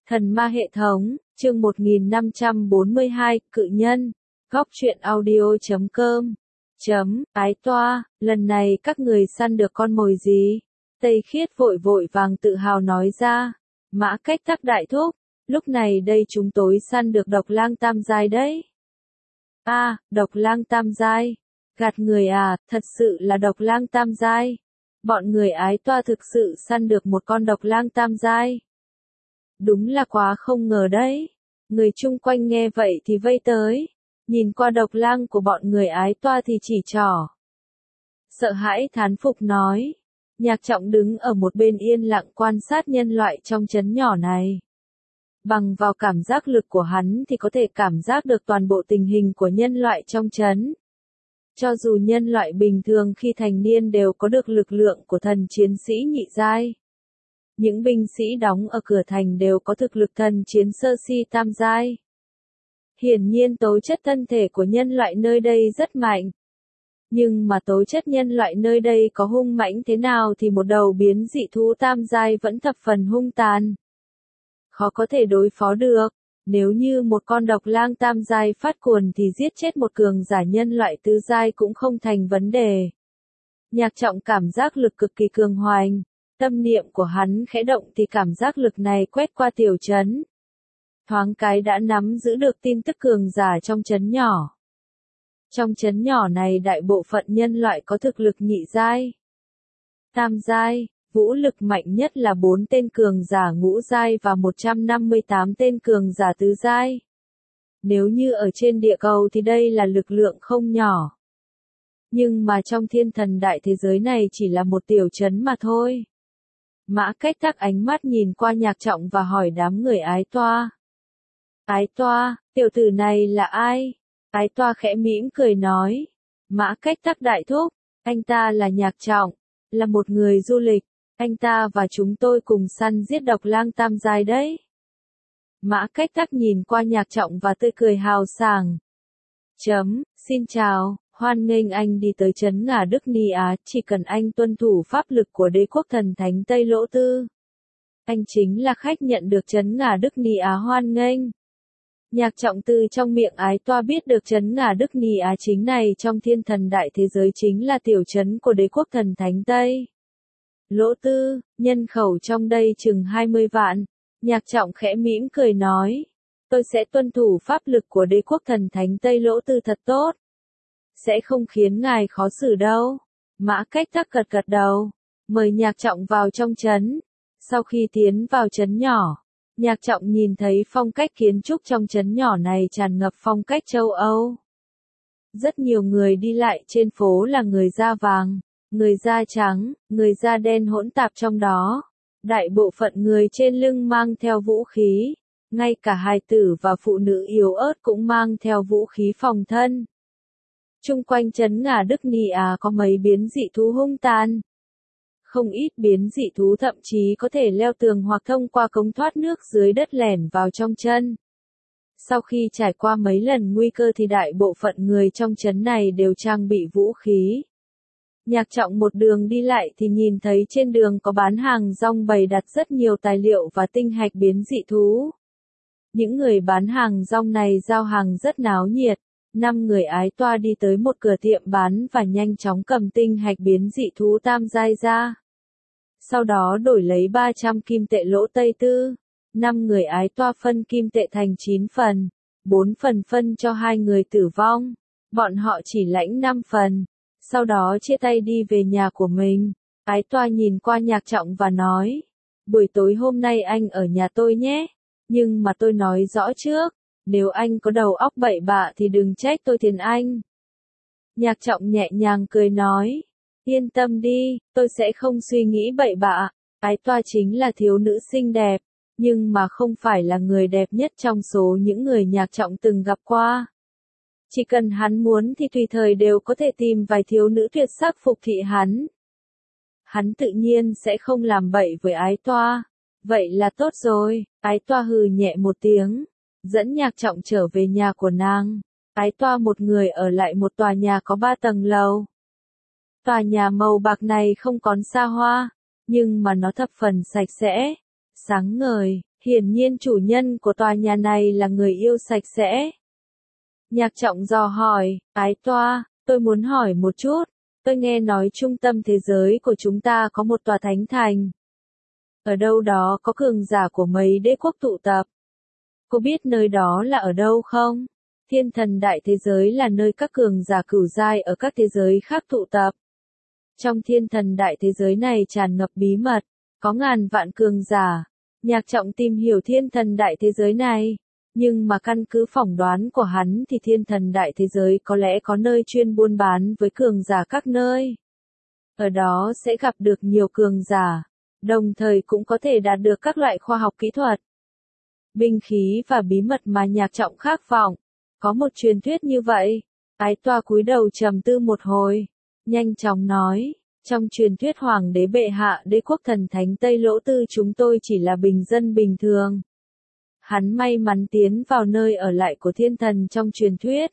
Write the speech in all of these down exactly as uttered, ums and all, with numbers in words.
Thần ma hệ thống, chương một nghìn năm trăm bốn mươi hai, cự nhân, góc truyện audio chấm com, chấm, ái toa, lần này các người săn được con mồi gì? Tây Khiết vội vội vàng tự hào nói ra, Mã Cách Tắc đại thúc, lúc này đây chúng tối săn được độc lang tam giai đấy. A, à, độc lang tam giai, gạt người à, thật sự là độc lang tam giai. Bọn người ái toa thực sự săn được một con độc lang tam giai. Đúng là quá không ngờ đấy. Người chung quanh nghe vậy thì vây tới. Nhìn qua độc lang của bọn người ái toa thì chỉ trỏ. Sợ hãi thán phục nói. Nhạc Trọng đứng ở một bên yên lặng quan sát nhân loại trong trấn nhỏ này. Bằng vào cảm giác lực của hắn thì có thể cảm giác được toàn bộ tình hình của nhân loại trong trấn. Cho dù nhân loại bình thường khi thành niên đều có được lực lượng của thần chiến sĩ nhị giai. Những binh sĩ đóng ở cửa thành đều có thực lực thần chiến sơ si tam giai. Hiển nhiên tố chất thân thể của nhân loại nơi đây rất mạnh. Nhưng mà tố chất nhân loại nơi đây có hung mãnh thế nào thì một đầu biến dị thú tam giai vẫn thập phần hung tàn. Khó có thể đối phó được. Nếu như một con độc lang tam giai phát cuồng thì giết chết một cường giả nhân loại tứ giai cũng không thành vấn đề. Nhạc Trọng cảm giác lực cực kỳ cường hoành. Tâm niệm của hắn khẽ động thì cảm giác lực này quét qua tiểu trấn. Thoáng cái đã nắm giữ được tin tức cường giả trong trấn nhỏ. Trong trấn nhỏ này đại bộ phận nhân loại có thực lực nhị giai. Tam giai, vũ lực mạnh nhất là bốn tên cường giả ngũ giai và một trăm năm mươi tám tên cường giả tứ giai. Nếu như ở trên địa cầu thì đây là lực lượng không nhỏ. Nhưng mà trong thiên thần đại thế giới này chỉ là một tiểu trấn mà thôi. Mã Cách Tắc ánh mắt nhìn qua Nhạc Trọng và hỏi đám người ái toa. Ái toa, tiểu tử này là ai? Ái toa khẽ mỉm cười nói. Mã Cách Tắc đại thúc, anh ta là Nhạc Trọng, là một người du lịch, anh ta và chúng tôi cùng săn giết độc lang tam giai đấy. Mã Cách Tắc nhìn qua Nhạc Trọng và tươi cười hào sảng. Chấm, xin chào. Hoan nghênh anh đi tới trấn Ngà Đức Ni Á, chỉ cần anh tuân thủ pháp lực của đế quốc thần thánh Tây Lỗ Tư. Anh chính là khách nhận được trấn Ngà Đức Ni Á hoan nghênh. Nhạc Trọng từ trong miệng ái toa biết được trấn Ngà Đức Ni Á chính này trong thiên thần đại thế giới chính là tiểu trấn của đế quốc thần thánh Tây Lỗ Tư, nhân khẩu trong đây chừng hai mươi vạn. Nhạc Trọng khẽ mỉm cười nói, tôi sẽ tuân thủ pháp lực của đế quốc thần thánh Tây Lỗ Tư thật tốt. Sẽ không khiến ngài khó xử đâu. Mã Cách Tắc gật gật đầu. Mời Nhạc Trọng vào trong trấn. Sau khi tiến vào trấn nhỏ, Nhạc Trọng nhìn thấy phong cách kiến trúc trong trấn nhỏ này tràn ngập phong cách châu Âu. Rất nhiều người đi lại trên phố là người da vàng, người da trắng, người da đen hỗn tạp trong đó. Đại bộ phận người trên lưng mang theo vũ khí. Ngay cả hài tử và phụ nữ yếu ớt cũng mang theo vũ khí phòng thân. Trung quanh trấn Ngà Đức Ni Á có mấy biến dị thú hung tàn. Không ít biến dị thú thậm chí có thể leo tường hoặc thông qua cống thoát nước dưới đất lẻn vào trong chân. Sau khi trải qua mấy lần nguy cơ thì đại bộ phận người trong trấn này đều trang bị vũ khí. Nhạc Trọng một đường đi lại thì nhìn thấy trên đường có bán hàng rong bày đặt rất nhiều tài liệu và tinh hạch biến dị thú. Những người bán hàng rong này giao hàng rất náo nhiệt. Năm người ái toa đi tới một cửa tiệm bán và nhanh chóng cầm tinh hạch biến dị thú tam giai ra. Sau đó đổi lấy ba trăm kim tệ lỗ Tây Tư. Năm người ái toa phân kim tệ thành chín phần. Bốn phần phân cho hai người tử vong. Bọn họ chỉ lãnh năm phần. Sau đó chia tay đi về nhà của mình. Ái toa nhìn qua Nhạc Trọng và nói. Buổi tối hôm nay anh ở nhà tôi nhé. Nhưng mà tôi nói rõ trước. Nếu anh có đầu óc bậy bạ thì đừng trách tôi thiền anh. Nhạc Trọng nhẹ nhàng cười nói. Yên tâm đi, tôi sẽ không suy nghĩ bậy bạ. Ái toa chính là thiếu nữ xinh đẹp. Nhưng mà không phải là người đẹp nhất trong số những người Nhạc Trọng từng gặp qua. Chỉ cần hắn muốn thì tùy thời đều có thể tìm vài thiếu nữ tuyệt sắc phục thị hắn. Hắn tự nhiên sẽ không làm bậy với ái toa. Vậy là tốt rồi. Ái toa hừ nhẹ một tiếng. Dẫn Nhạc Trọng trở về nhà của nàng. Ái toa một người ở lại một tòa nhà có ba tầng lầu. Tòa nhà màu bạc này không còn xa hoa, nhưng mà nó thập phần sạch sẽ, sáng ngời, Hiển nhiên chủ nhân của tòa nhà này là người yêu sạch sẽ. Nhạc Trọng dò hỏi, ái toa, tôi muốn hỏi một chút, tôi nghe nói trung tâm thế giới của chúng ta có một tòa thánh thành. Ở đâu đó có cường giả của mấy đế quốc tụ tập. Cô biết nơi đó là ở đâu không? Thiên thần đại thế giới là nơi các cường giả cửu giai ở các thế giới khác tụ tập. Trong thiên thần đại thế giới này tràn ngập bí mật, có ngàn vạn cường giả. Nhạc Trọng tìm hiểu thiên thần đại thế giới này, nhưng mà căn cứ phỏng đoán của hắn thì thiên thần đại thế giới có lẽ có nơi chuyên buôn bán với cường giả các nơi. Ở đó sẽ gặp được nhiều cường giả, đồng thời cũng có thể đạt được các loại khoa học kỹ thuật, binh khí và bí mật mà Nhạc Trọng khát vọng. Có một truyền thuyết như vậy. Ái toa cúi đầu trầm tư một hồi, nhanh chóng nói, trong truyền thuyết hoàng đế bệ hạ đế quốc thần thánh Tây Lỗ Tư chúng tôi chỉ là bình dân bình thường. Hắn may mắn tiến vào nơi ở lại của thiên thần trong truyền thuyết.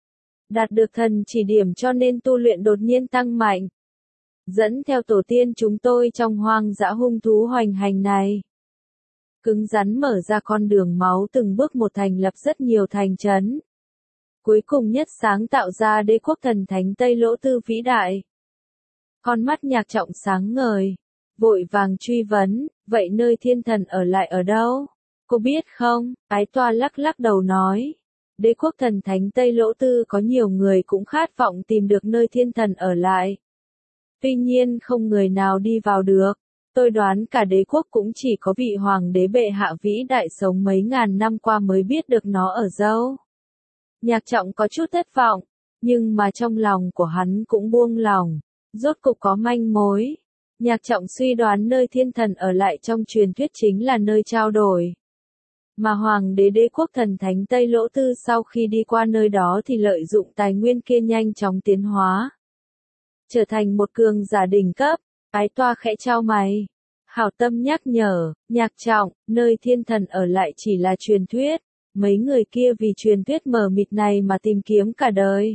Đạt được thần chỉ điểm cho nên tu luyện đột nhiên tăng mạnh. Dẫn theo tổ tiên chúng tôi trong hoang dã hung thú hoành hành này. Cứng rắn mở ra con đường máu từng bước một thành lập rất nhiều thành trấn. Cuối cùng nhất sáng tạo ra đế quốc thần thánh Tây Lỗ Tư vĩ đại. Con mắt Nhạc Trọng sáng ngời, vội vàng truy vấn, vậy nơi thiên thần ở lại ở đâu? Cô biết không? Ái toa lắc lắc đầu nói. Đế quốc thần thánh Tây Lỗ Tư có nhiều người cũng khát vọng tìm được nơi thiên thần ở lại. Tuy nhiên không người nào đi vào được. Tôi đoán cả đế quốc cũng chỉ có vị hoàng đế bệ hạ vĩ đại sống mấy ngàn năm qua mới biết được nó ở đâu. Nhạc Trọng có chút thất vọng, nhưng mà trong lòng của hắn cũng buông lòng. Rốt cục có manh mối. Nhạc Trọng suy đoán nơi thiên thần ở lại trong truyền thuyết chính là nơi trao đổi. Mà hoàng đế đế quốc thần thánh Tây Lỗ Tư sau khi đi qua nơi đó thì lợi dụng tài nguyên kia nhanh chóng tiến hóa. Trở thành một cường giả đỉnh cấp. Ái toa khẽ chau mày. Hảo tâm nhắc nhở, Nhạc Trọng, nơi thiên thần ở lại chỉ là truyền thuyết. Mấy người kia vì truyền thuyết mờ mịt này mà tìm kiếm cả đời.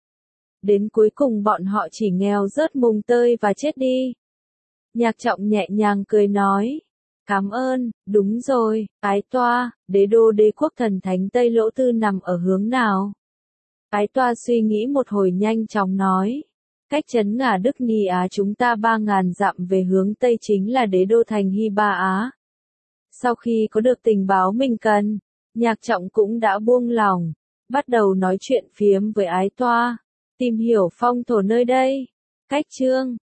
Đến cuối cùng bọn họ chỉ nghèo rớt mùng tơi và chết đi. Nhạc Trọng nhẹ nhàng cười nói. Cảm ơn, đúng rồi, ái toa, đế đô đế quốc thần thánh Tây Lỗ Tư nằm ở hướng nào? Ái toa suy nghĩ một hồi nhanh chóng nói. Cách trấn Ngà Đức Ni Á chúng ta ba ngàn dặm về hướng Tây chính là đế đô thành Hy Ba Á. Sau khi có được tình báo mình cần, Nhạc Trọng cũng đã buông lòng, bắt đầu nói chuyện phiếm với ái toa, tìm hiểu phong thổ nơi đây. Cách chương